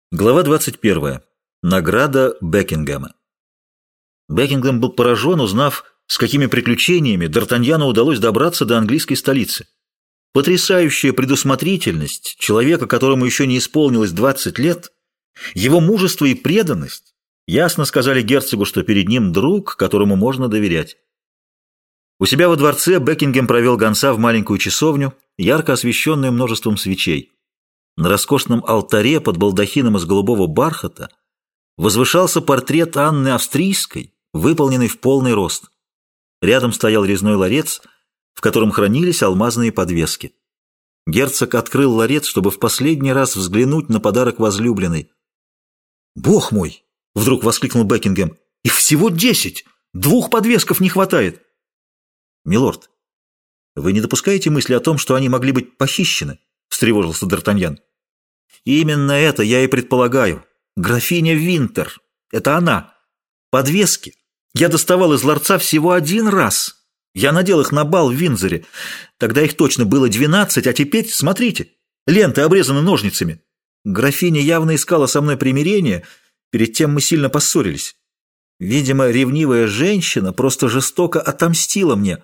Глава 21. Награда Бекингема. Бекингем был поражен, узнав, с какими приключениями Д'Артаньяну удалось добраться до английской столицы. Потрясающая предусмотрительность человека, которому еще не исполнилось 20 лет, его мужество и преданность ясно сказали герцогу, что перед ним друг, которому можно доверять. У себя во дворце Бекингем провел гонца в маленькую часовню, ярко освещенную множеством свечей. На роскошном алтаре под балдахином из голубого бархата возвышался портрет Анны Австрийской, выполненный в полный рост. Рядом стоял резной ларец, в котором хранились алмазные подвески. Герцог открыл ларец, чтобы в последний раз взглянуть на подарок возлюбленной. «Бог мой!» — вдруг воскликнул Бекингем. «Их всего 10! 2 подвесков не хватает!» «Милорд, вы не допускаете мысли о том, что они могли быть похищены?» — встревожился Д'Артаньян. «Именно это я и предполагаю. Графиня Винтер. Это она. Подвески. Я доставал из ларца всего 1 раз. Я надел их на бал в Виндзоре. Тогда их точно было 12, а теперь, смотрите, ленты обрезаны ножницами. Графиня явно искала со мной примирение, перед тем мы сильно поссорились. Видимо, ревнивая женщина просто жестоко отомстила мне.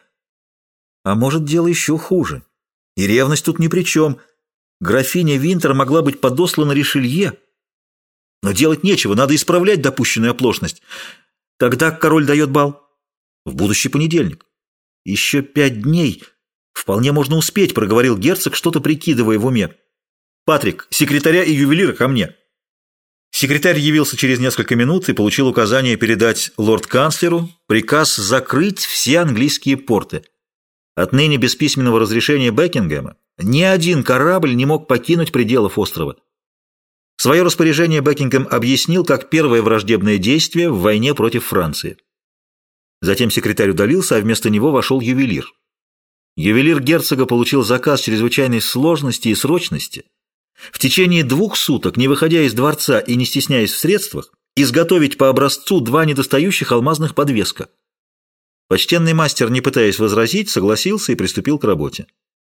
А может, дело еще хуже. И ревность тут ни при чем. Графиня Винтер могла быть подослана Ришелье. Но делать нечего, надо исправлять допущенную оплошность. Когда король дает бал? В будущий понедельник. Еще 5 дней. Вполне можно успеть, проговорил герцог, что-то прикидывая в уме. Патрик, секретаря и ювелира ко мне. Секретарь явился через несколько минут и получил указание передать лорд-канцлеру приказ закрыть все английские порты. Отныне без письменного разрешения Бекингема ни один корабль не мог покинуть пределов острова. Свое распоряжение Бекингем объяснил как первое враждебное действие в войне против Франции. Затем секретарь удалился, а вместо него вошел ювелир. Ювелир герцога получил заказ чрезвычайной сложности и срочности в течение 2 суток, не выходя из дворца и не стесняясь в средствах, изготовить по образцу 2 недостающих алмазных подвеска. Почтенный мастер, не пытаясь возразить, согласился и приступил к работе.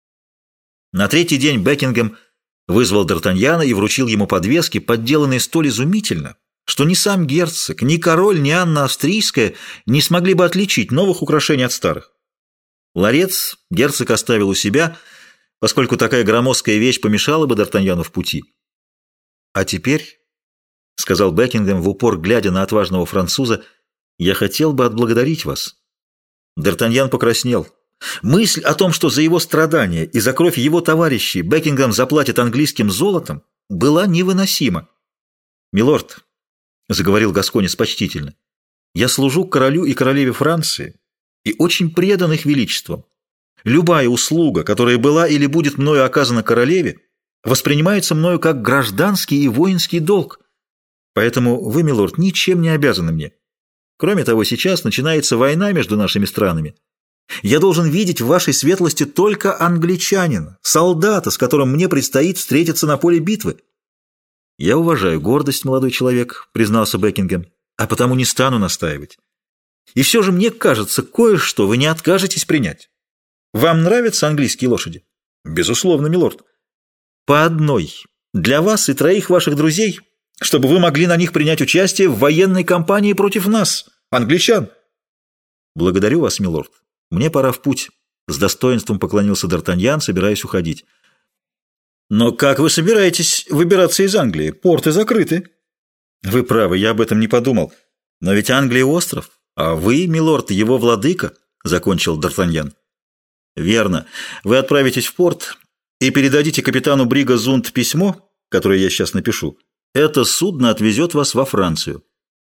На 3-й день Бекингем вызвал Д'Артаньяна и вручил ему подвески, подделанные столь изумительно, что ни сам герцог, ни король, ни Анна Австрийская не смогли бы отличить новых украшений от старых. Ларец герцог оставил у себя, поскольку такая громоздкая вещь помешала бы Д'Артаньяну в пути. «А теперь, — сказал Бекингем в упор, глядя на отважного француза, — я хотел бы отблагодарить вас». Д'Артаньян покраснел. Мысль о том, что за его страдания и за кровь его товарищей Бекингем заплатит английским золотом, была невыносима. «Милорд, — заговорил гасконец почтительно, — я служу королю и королеве Франции и очень предан их величествам. Любая услуга, которая была или будет мною оказана королеве, воспринимается мною как гражданский и воинский долг. Поэтому вы, милорд, ничем не обязаны мне. Кроме того, сейчас начинается война между нашими странами. Я должен видеть в вашей светлости только англичанина, солдата, с которым мне предстоит встретиться на поле битвы». «Я уважаю гордость, молодой человек», — признался Бекингем, «а потому не стану настаивать. И все же мне кажется, кое-что вы не откажетесь принять. Вам нравятся английские лошади?» «Безусловно, милорд. По одной. Для вас и 3 ваших друзей, чтобы вы могли на них принять участие в военной кампании против нас, англичан». «Благодарю вас, милорд. Мне пора в путь», — с достоинством поклонился Д'Артаньян, собираясь уходить. «Но как вы собираетесь выбираться из Англии? Порты закрыты». «Вы правы, я об этом не подумал. Но ведь Англия — остров, а вы, милорд, его владыка», — закончил Д'Артаньян. «Верно. Вы отправитесь в порт и передадите капитану брига Зунд письмо, которое я сейчас напишу. Это судно отвезет вас во Францию».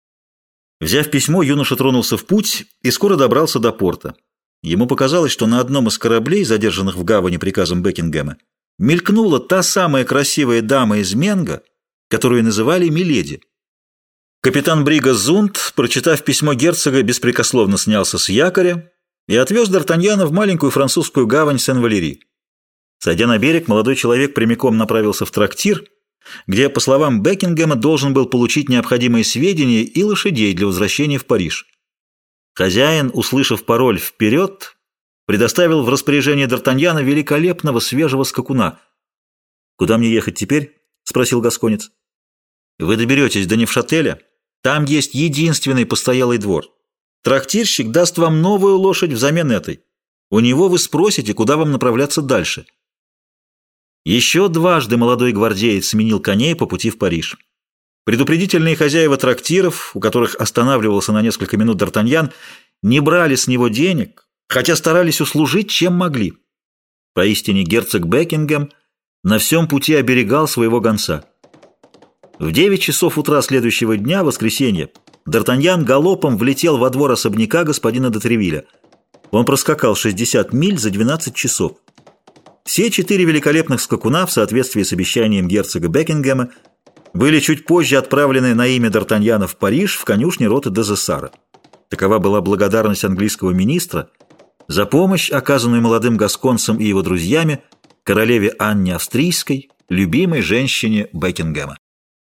Взяв письмо, юноша тронулся в путь и скоро добрался до порта. Ему показалось, что на одном из кораблей, задержанных в гавани приказом Бекингема, мелькнула та самая красивая дама из Менго, которую называли Миледи. Капитан брига Зунд, прочитав письмо герцога, беспрекословно снялся с якоря и отвез Д'Артаньяна в маленькую французскую гавань Сен-Валери. Сойдя на берег, молодой человек прямиком направился в трактир, где, по словам Бекингема, должен был получить необходимые сведения и лошадей для возвращения в Париж. Хозяин, услышав пароль «Вперед», предоставил в распоряжение Д'Артаньяна великолепного свежего скакуна. «Куда мне ехать теперь?» — спросил гасконец. Вы доберетесь до Невшателя, там есть единственный постоялый двор. Трактирщик даст вам новую лошадь взамен этой. У него вы спросите, куда вам направляться дальше. Еще дважды молодой гвардеец сменил коней по пути в Париж. Предупредительные хозяева трактиров, у которых останавливался на несколько минут Д'Артаньян, не брали с него денег, хотя старались услужить, чем могли. Поистине герцог Бекингем на всем пути оберегал своего гонца. В 9 часов утра следующего дня, воскресенье, Д'Артаньян галопом влетел во двор особняка господина де Тревилля. Он проскакал 60 миль за 12 часов. Все 4 великолепных скакуна, в соответствии с обещанием герцога Бекингема, были чуть позже отправлены на имя Д'Артаньяна в Париж в конюшне роты Дезессара. Такова была благодарность английского министра за помощь, оказанную молодым гасконцам и его друзьями, королеве Анне Австрийской, любимой женщине Бекингема.